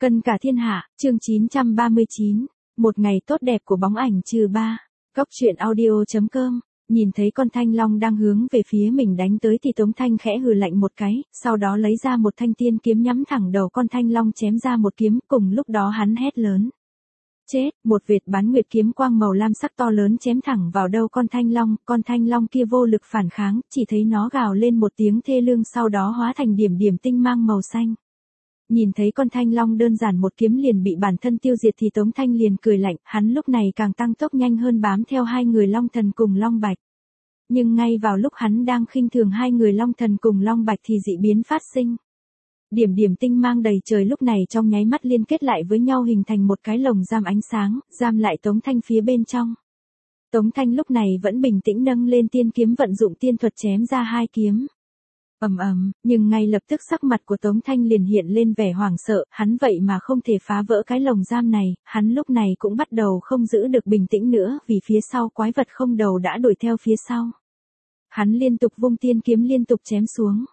Cân cả thiên hạ, chương 939, một ngày tốt đẹp của bóng ảnh -3. Góc truyện audio.com, nhìn thấy con thanh long đang hướng về phía mình đánh tới thì Tống Thanh khẽ hừ lạnh một cái, sau đó lấy ra một thanh tiên kiếm nhắm thẳng đầu con thanh long chém ra một kiếm, cùng lúc đó hắn hét lớn. Chết, một vệt bán nguyệt kiếm quang màu lam sắc to lớn chém thẳng vào đầu con thanh long kia vô lực phản kháng, chỉ thấy nó gào lên một tiếng thê lương sau đó hóa thành điểm điểm tinh mang màu xanh. Nhìn thấy con thanh long đơn giản một kiếm liền bị bản thân tiêu diệt thì Tống Thanh liền cười lạnh, hắn lúc này càng tăng tốc nhanh hơn bám theo hai người Long Thần cùng Long Bạch. Nhưng ngay vào lúc hắn đang khinh thường hai người Long Thần cùng Long Bạch thì dị biến phát sinh. Điểm điểm tinh mang đầy trời lúc này trong nháy mắt liên kết lại với nhau hình thành một cái lồng giam ánh sáng, giam lại Tống Thanh phía bên trong. Tống Thanh lúc này vẫn bình tĩnh nâng lên tiên kiếm vận dụng tiên thuật chém ra hai kiếm. Nhưng ngay lập tức sắc mặt của Tống Thanh liền hiện lên vẻ hoảng sợ, hắn vậy mà không thể phá vỡ cái lồng giam này, hắn lúc này cũng bắt đầu không giữ được bình tĩnh nữa vì phía sau quái vật không đầu đã đuổi theo phía sau. Hắn liên tục vung tiên kiếm liên tục chém xuống,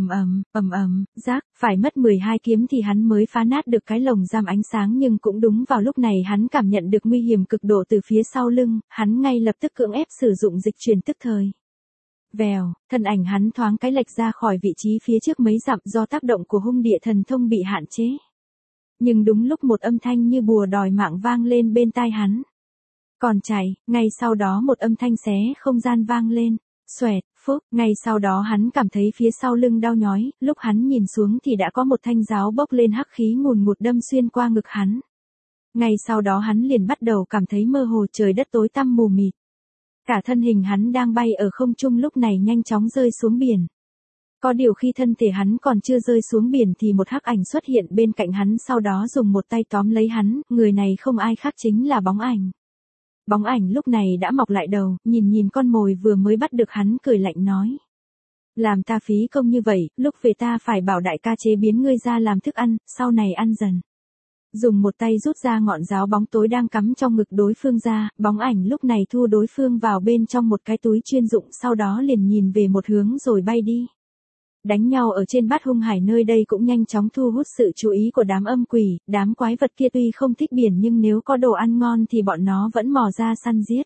rác, phải mất 12 kiếm thì hắn mới phá nát được cái lồng giam ánh sáng nhưng cũng đúng vào lúc này hắn cảm nhận được nguy hiểm cực độ từ phía sau lưng, hắn ngay lập tức cưỡng ép sử dụng dịch chuyển tức thời. Vèo, thân ảnh hắn thoáng cái lệch ra khỏi vị trí phía trước mấy dặm do tác động của hung địa thần thông bị hạn chế. Nhưng đúng lúc một âm thanh như bùa đòi mạng vang lên bên tai hắn. Còn chạy, ngay sau đó một âm thanh xé không gian vang lên. Xoẹt, phúc, ngay sau đó hắn cảm thấy phía sau lưng đau nhói, lúc hắn nhìn xuống thì đã có một thanh giáo bốc lên hắc khí ngùn ngụt đâm xuyên qua ngực hắn. Ngay sau đó hắn liền bắt đầu cảm thấy mơ hồ trời đất tối tăm mù mịt. Cả thân hình hắn đang bay ở không trung lúc này nhanh chóng rơi xuống biển. Có điều khi thân thể hắn còn chưa rơi xuống biển thì một hắc ảnh xuất hiện bên cạnh hắn sau đó dùng một tay tóm lấy hắn, người này không ai khác chính là bóng ảnh. Bóng ảnh lúc này đã mọc lại đầu, nhìn con mồi vừa mới bắt được hắn cười lạnh nói. Làm ta phí công như vậy, lúc về ta phải bảo đại ca chế biến ngươi ra làm thức ăn, sau này ăn dần. Dùng một tay rút ra ngọn giáo bóng tối đang cắm trong ngực đối phương ra, bóng ảnh lúc này thu đối phương vào bên trong một cái túi chuyên dụng sau đó liền nhìn về một hướng rồi bay đi. Đánh nhau ở trên bát hung hải nơi đây cũng nhanh chóng thu hút sự chú ý của đám âm quỷ, đám quái vật kia tuy không thích biển nhưng nếu có đồ ăn ngon thì bọn nó vẫn mò ra săn giết.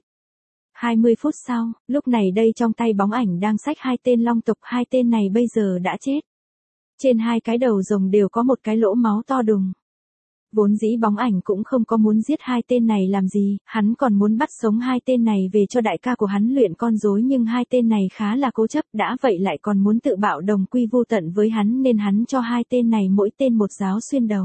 20 phút sau, lúc này đây trong tay bóng ảnh đang xách hai tên long tộc, hai tên này bây giờ đã chết. Trên hai cái đầu rồng đều có một cái lỗ máu to đùng. Vốn dĩ bóng ảnh cũng không có muốn giết hai tên này làm gì, hắn còn muốn bắt sống hai tên này về cho đại ca của hắn luyện con rối nhưng hai tên này khá là cố chấp đã vậy lại còn muốn tự bạo đồng quy vu tận với hắn nên hắn cho hai tên này mỗi tên một giáo xuyên đầu.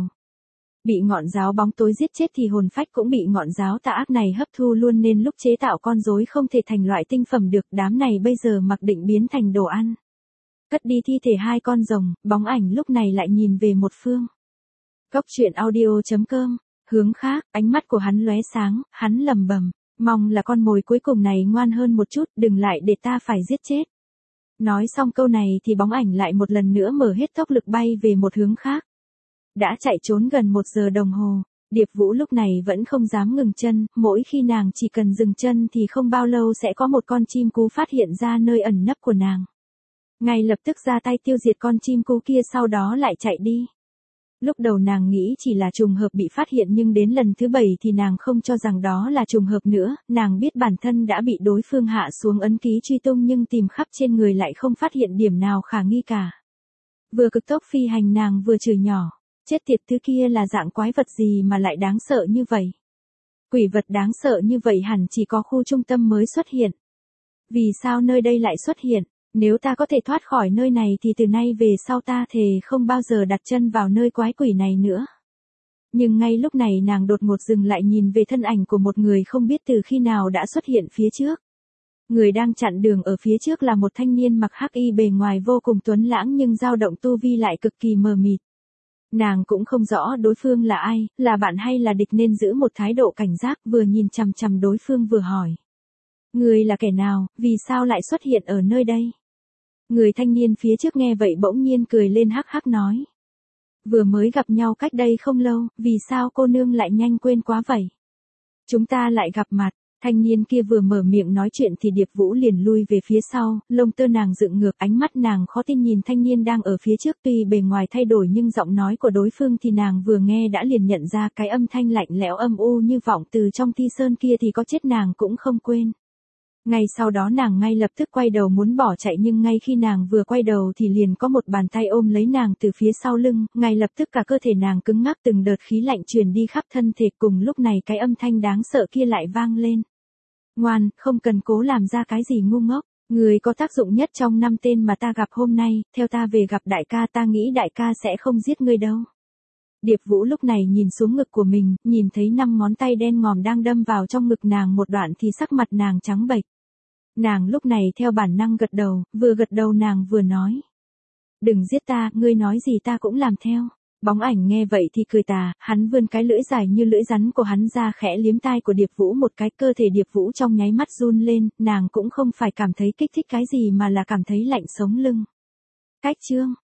Bị ngọn giáo bóng tối giết chết thì hồn phách cũng bị ngọn giáo tà ác này hấp thu luôn nên lúc chế tạo con rối không thể thành loại tinh phẩm được, đám này bây giờ mặc định biến thành đồ ăn. Cất đi thi thể hai con rồng, bóng ảnh lúc này lại nhìn về một phương. Góc truyện audio.com, hướng khác, ánh mắt của hắn lóe sáng, hắn lẩm bẩm, mong là con mồi cuối cùng này ngoan hơn một chút, đừng lại để ta phải giết chết. Nói xong câu này thì bóng ảnh lại một lần nữa mở hết tốc lực bay về một hướng khác. Đã chạy trốn gần 1 giờ đồng hồ, Điệp Vũ lúc này vẫn không dám ngừng chân, mỗi khi nàng chỉ cần dừng chân thì không bao lâu sẽ có một con chim cú phát hiện ra nơi ẩn nấp của nàng. Ngay lập tức ra tay tiêu diệt con chim cú kia sau đó lại chạy đi. Lúc đầu nàng nghĩ chỉ là trùng hợp bị phát hiện nhưng đến lần thứ 7 thì nàng không cho rằng đó là trùng hợp nữa, nàng biết bản thân đã bị đối phương hạ xuống ấn ký truy tung nhưng tìm khắp trên người lại không phát hiện điểm nào khả nghi cả. Vừa cực tốc phi hành nàng vừa chửi nhỏ, chết tiệt thứ kia là dạng quái vật gì mà lại đáng sợ như vậy. Quỷ vật đáng sợ như vậy hẳn chỉ có khu trung tâm mới xuất hiện. Vì sao nơi đây lại xuất hiện? Nếu ta có thể thoát khỏi nơi này thì từ nay về sau ta thề không bao giờ đặt chân vào nơi quái quỷ này nữa. Nhưng ngay lúc này nàng đột ngột dừng lại nhìn về thân ảnh của một người không biết từ khi nào đã xuất hiện phía trước. Người đang chặn đường ở phía trước là một thanh niên mặc hắc y bề ngoài vô cùng tuấn lãng nhưng dao động tu vi lại cực kỳ mờ mịt. Nàng cũng không rõ đối phương là ai, là bạn hay là địch nên giữ một thái độ cảnh giác vừa nhìn chằm chằm đối phương vừa hỏi. Người là kẻ nào, vì sao lại xuất hiện ở nơi đây? Người thanh niên phía trước nghe vậy bỗng nhiên cười lên hắc hắc nói. Vừa mới gặp nhau cách đây không lâu, vì sao cô nương lại nhanh quên quá vậy? Chúng ta lại gặp mặt, Thanh niên kia vừa mở miệng nói chuyện thì Điệp Vũ liền lui về phía sau, lông tơ nàng dựng ngược, ánh mắt nàng khó tin nhìn thanh niên đang ở phía trước, tuy bề ngoài thay đổi nhưng giọng nói của đối phương thì nàng vừa nghe đã liền nhận ra, cái âm thanh lạnh lẽo âm u như vọng từ trong thi sơn kia thì có chết nàng cũng không quên. Ngay sau đó nàng ngay lập tức quay đầu muốn bỏ chạy, nhưng ngay khi nàng vừa quay đầu thì liền có một bàn tay ôm lấy nàng từ phía sau lưng, ngay lập tức cả cơ thể nàng cứng ngắc, từng đợt khí lạnh truyền đi khắp thân thể. Cùng lúc này cái âm thanh đáng sợ kia lại vang lên. Ngoan, không cần cố làm ra cái gì ngu ngốc, người có tác dụng nhất trong 5 tên mà ta gặp hôm nay, theo ta về gặp đại ca, ta nghĩ đại ca sẽ không giết ngươi đâu. Điệp Vũ lúc này nhìn xuống ngực của mình, nhìn thấy 5 ngón tay đen ngòm đang đâm vào trong ngực nàng một đoạn thì sắc mặt nàng trắng bệch. Nàng lúc này theo bản năng gật đầu, vừa gật đầu nàng vừa nói. Đừng giết ta, ngươi nói gì ta cũng làm theo. Bóng ảnh nghe vậy thì cười tà, hắn vươn cái lưỡi dài như lưỡi rắn của hắn ra khẽ liếm tai của Điệp Vũ một cái, cơ thể Điệp Vũ trong nháy mắt run lên, nàng cũng không phải cảm thấy kích thích cái gì mà là cảm thấy lạnh sống lưng. Cách chương